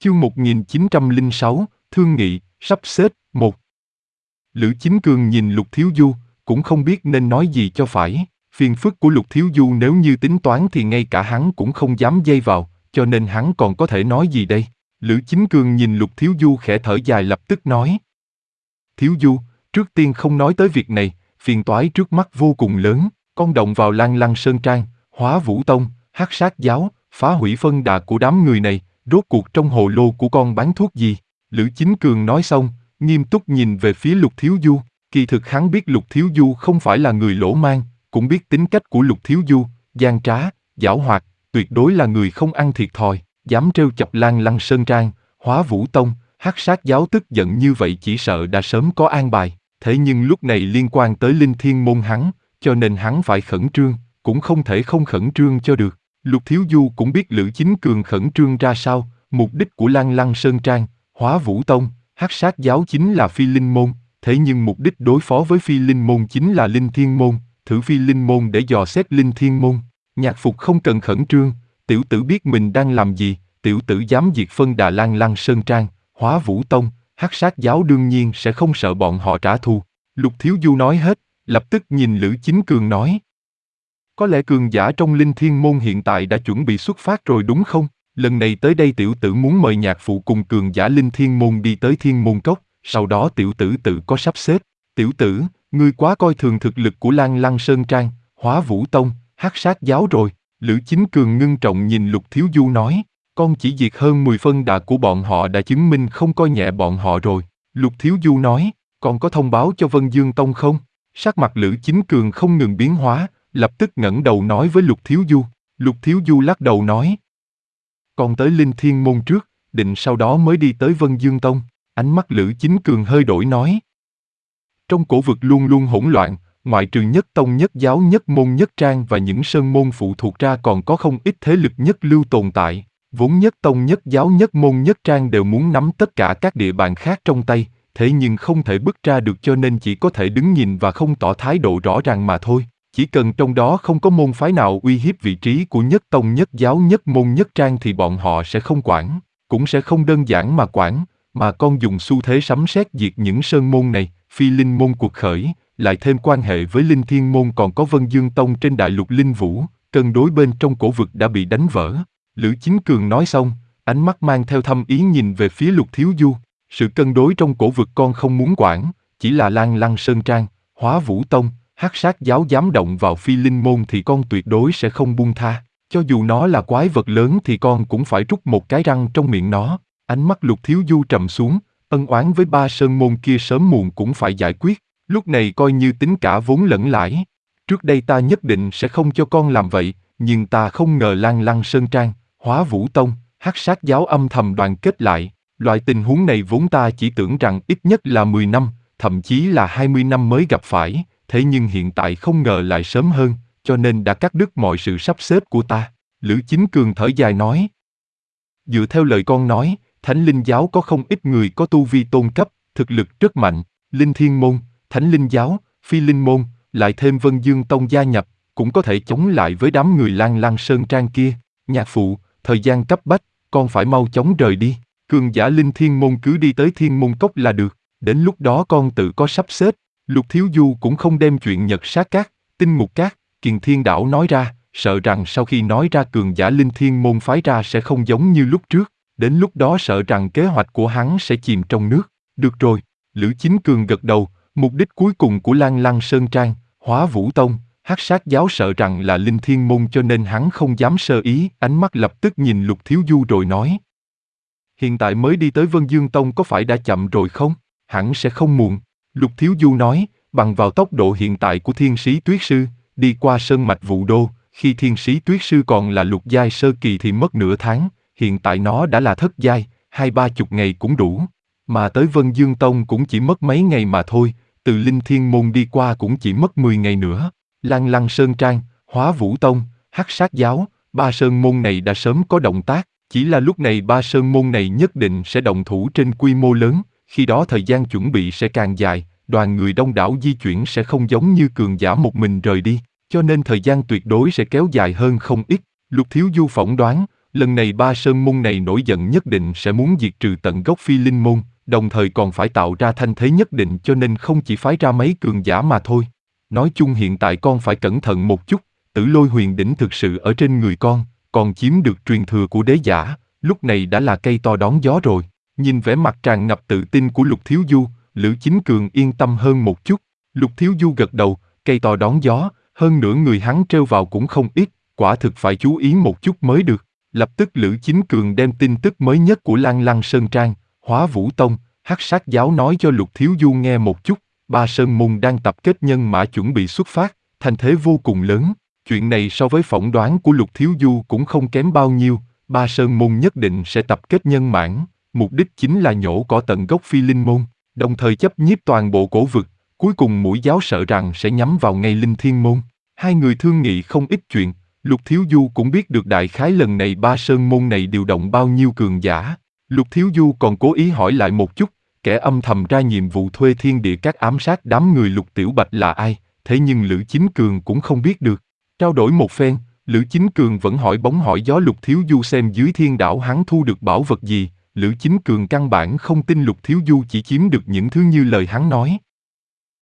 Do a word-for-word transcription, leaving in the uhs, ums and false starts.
Chương một nghìn chín trăm lẻ sáu, Thương nghị, sắp xếp, một. Lữ Chính Cường nhìn Lục Thiếu Du, cũng không biết nên nói gì cho phải. Phiền phức của Lục Thiếu Du nếu như tính toán thì ngay cả hắn cũng không dám dây vào, cho nên hắn còn có thể nói gì đây? Lữ Chính Cường nhìn Lục Thiếu Du khẽ thở dài lập tức nói. Thiếu Du, trước tiên không nói tới việc này, phiền toái trước mắt vô cùng lớn, con động vào Lan Lăng Sơn Trang, Hóa Vũ Tông, Hắc Sát Giáo, phá hủy phân đà của đám người này, rốt cuộc trong hồ lô của con bán thuốc gì? Lữ Chính Cường nói xong, nghiêm túc nhìn về phía Lục Thiếu Du, kỳ thực hắn biết Lục Thiếu Du không phải là người lỗ mang, cũng biết tính cách của Lục Thiếu Du, gian trá, giảo hoạt, tuyệt đối là người không ăn thiệt thòi, dám trêu chọc Lan Lăng Sơn Trang, Hóa Vũ Tông, Hắc Sát Giáo tức giận như vậy chỉ sợ đã sớm có an bài, thế nhưng lúc này liên quan tới Linh Thiên Môn hắn, cho nên hắn phải khẩn trương, cũng không thể không khẩn trương cho được. Lục Thiếu Du cũng biết Lữ Chính Cường khẩn trương ra sao, mục đích của Lan Lăng Sơn Trang, Hóa Vũ Tông, Hắc Sát Giáo chính là Phi Linh Môn, thế nhưng mục đích đối phó với Phi Linh Môn chính là Linh Thiên Môn, thử Phi Linh Môn để dò xét Linh Thiên Môn. Nhạc Phục không cần khẩn trương, tiểu tử biết mình đang làm gì, tiểu tử dám diệt phân đà Lan Lăng Sơn Trang, Hóa Vũ Tông, Hắc Sát Giáo đương nhiên sẽ không sợ bọn họ trả thù. Lục Thiếu Du nói hết, lập tức nhìn Lữ Chính Cường nói. Có lẽ cường giả trong Linh Thiên Môn hiện tại đã chuẩn bị xuất phát rồi đúng không? Lần này tới đây tiểu tử muốn mời nhạc phụ cùng cường giả Linh Thiên Môn đi tới Thiên Môn Cốc, sau đó tiểu tử tự có sắp xếp. Tiểu tử, ngươi quá coi thường thực lực của Lan Lăng Sơn Trang, Hóa Vũ Tông, Hắc Sát Giáo rồi. Lữ Chính Cường ngưng trọng nhìn Lục Thiếu Du nói, con chỉ diệt hơn mười phân đà của bọn họ đã chứng minh không coi nhẹ bọn họ rồi. Lục Thiếu Du nói, con có thông báo cho Vân Dương Tông không? Sắc mặt Lữ Chính Cường không ngừng biến hóa, lập tức ngẩng đầu nói với Lục Thiếu Du. Lục Thiếu Du lắc đầu nói, con tới Linh Thiên Môn trước, định sau đó mới đi tới Vân Dương Tông. Ánh mắt Lữ Chính Cường hơi đổi nói, trong cổ vực luôn luôn hỗn loạn, ngoại trừ nhất tông nhất giáo nhất môn nhất trang và những sơn môn phụ thuộc ra còn có không ít thế lực nhất lưu tồn tại. Vốn nhất tông nhất giáo nhất môn nhất trang đều muốn nắm tất cả các địa bàn khác trong tay, thế nhưng không thể bứt ra được cho nên chỉ có thể đứng nhìn và không tỏ thái độ rõ ràng mà thôi. Chỉ cần trong đó không có môn phái nào uy hiếp vị trí của nhất tông nhất giáo nhất môn nhất trang thì bọn họ sẽ không quản, cũng sẽ không đơn giản mà quản, mà con dùng xu thế sấm sét diệt những sơn môn này. Phi Linh Môn cuộc khởi, lại thêm quan hệ với Linh Thiên Môn còn có Vân Dương Tông trên đại lục Linh Vũ, cân đối bên trong cổ vực đã bị đánh vỡ. Lữ Chính Cường nói xong, ánh mắt mang theo thâm ý nhìn về phía Lục Thiếu Du. Sự cân đối trong cổ vực con không muốn quản, chỉ là Lan Lăng Sơn Trang, Hóa Vũ Tông, Hắc Sát Giáo dám động vào Phi Linh Môn thì con tuyệt đối sẽ không buông tha. Cho dù nó là quái vật lớn thì con cũng phải rút một cái răng trong miệng nó. Ánh mắt Lục Thiếu Du trầm xuống, ân oán với ba sơn môn kia sớm muộn cũng phải giải quyết. Lúc này coi như tính cả vốn lẫn lãi. Trước đây ta nhất định sẽ không cho con làm vậy, nhưng ta không ngờ Lan Lăng Sơn Trang, Hóa Vũ Tông, Hắc Sát Giáo âm thầm đoàn kết lại. Loại tình huống này vốn ta chỉ tưởng rằng ít nhất là mười năm, thậm chí là hai mươi năm mới gặp phải, thế nhưng hiện tại không ngờ lại sớm hơn, cho nên đã cắt đứt mọi sự sắp xếp của ta. Lữ Chính Cường thở dài nói. Dựa theo lời con nói, Thánh Linh Giáo có không ít người có tu vi tôn cấp, thực lực rất mạnh, Linh Thiên Môn, Thánh Linh Giáo, Phi Linh Môn, lại thêm Vân Dương Tông gia nhập, cũng có thể chống lại với đám người Lan Lăng Sơn Trang kia. Nhạc phụ, thời gian cấp bách, con phải mau chóng rời đi. Cường giả Linh Thiên Môn cứ đi tới Thiên Môn Cốc là được, đến lúc đó con tự có sắp xếp. Lục Thiếu Du cũng không đem chuyện Nhật Sát Các, Tinh Ngục Các, Kiền Thiên Đảo nói ra, sợ rằng sau khi nói ra cường giả Linh Thiên Môn phái ra sẽ không giống như lúc trước, đến lúc đó sợ rằng kế hoạch của hắn sẽ chìm trong nước. Được rồi, Lữ Chính Cường gật đầu, mục đích cuối cùng của Lan Lăng Sơn Trang, Hóa Vũ Tông, Hắc Sát Giáo sợ rằng là Linh Thiên Môn cho nên hắn không dám sơ ý, ánh mắt lập tức nhìn Lục Thiếu Du rồi nói. Hiện tại mới đi tới Vân Dương Tông có phải đã chậm rồi không? Hẳn sẽ không muộn. Lục Thiếu Du nói, bằng vào tốc độ hiện tại của Thiên Sĩ Tuyết Sư, đi qua Sơn Mạch Vũ Đô, khi Thiên Sĩ Tuyết Sư còn là lục giai sơ kỳ thì mất nửa tháng, hiện tại nó đã là thất giai, hai ba chục ngày cũng đủ. Mà tới Vân Dương Tông cũng chỉ mất mấy ngày mà thôi, từ Linh Thiên Môn đi qua cũng chỉ mất mười ngày nữa. Lan Lăng Sơn Trang, Hóa Vũ Tông, Hắc Sát Giáo, ba sơn môn này đã sớm có động tác, chỉ là lúc này ba sơn môn này nhất định sẽ động thủ trên quy mô lớn, khi đó thời gian chuẩn bị sẽ càng dài, đoàn người đông đảo di chuyển sẽ không giống như cường giả một mình rời đi, cho nên thời gian tuyệt đối sẽ kéo dài hơn không ít. Lục Thiếu Du phỏng đoán, Lần này ba sơn môn này nổi giận nhất định sẽ muốn diệt trừ tận gốc Phi Linh môn, đồng thời còn phải tạo ra thanh thế nhất định, cho nên không chỉ phái ra mấy cường giả mà thôi. Nói chung hiện tại con phải cẩn thận một chút, Tử Lôi huyền đỉnh thực sự ở trên người con, còn chiếm được truyền thừa của đế giả, lúc này đã là cây to đón gió rồi. Nhìn vẻ mặt tràn ngập tự tin của Lục Thiếu Du, Lữ Chính Cường yên tâm hơn một chút. Lục Thiếu Du gật đầu, cây to đón gió, hơn nữa người hắn trêu vào cũng không ít, quả thực phải chú ý một chút mới được. Lập tức Lữ Chính Cường đem tin tức mới nhất của Lan Lăng Sơn Trang, Hóa Vũ Tông, Hắc Sát Giáo nói cho Lục Thiếu Du nghe một chút. Ba sơn môn đang tập kết nhân mã chuẩn bị xuất phát, thành thế vô cùng lớn. Chuyện này so với phỏng đoán của Lục Thiếu Du cũng không kém bao nhiêu. Ba sơn môn nhất định sẽ tập kết nhân mãn, mục đích chính là nhổ cỏ tận gốc Phi Linh môn, đồng thời chấp nhiếp toàn bộ cổ vực. Cuối cùng mũi giáo sợ rằng sẽ nhắm vào ngay Linh Thiên môn. Hai người thương nghị không ít chuyện. Lục Thiếu Du cũng biết được đại khái lần này ba sơn môn này điều động bao nhiêu cường giả. Lục Thiếu Du còn cố ý hỏi lại một chút, kẻ âm thầm ra nhiệm vụ thuê thiên địa các ám sát đám người Lục Tiểu Bạch là ai, thế nhưng Lữ Chính Cường cũng không biết được. Trao đổi một phen, Lữ Chính Cường vẫn hỏi bóng hỏi gió Lục Thiếu Du xem dưới thiên đảo hắn thu được bảo vật gì. Lữ Chính Cường căn bản không tin Lục Thiếu Du chỉ chiếm được những thứ như lời hắn nói.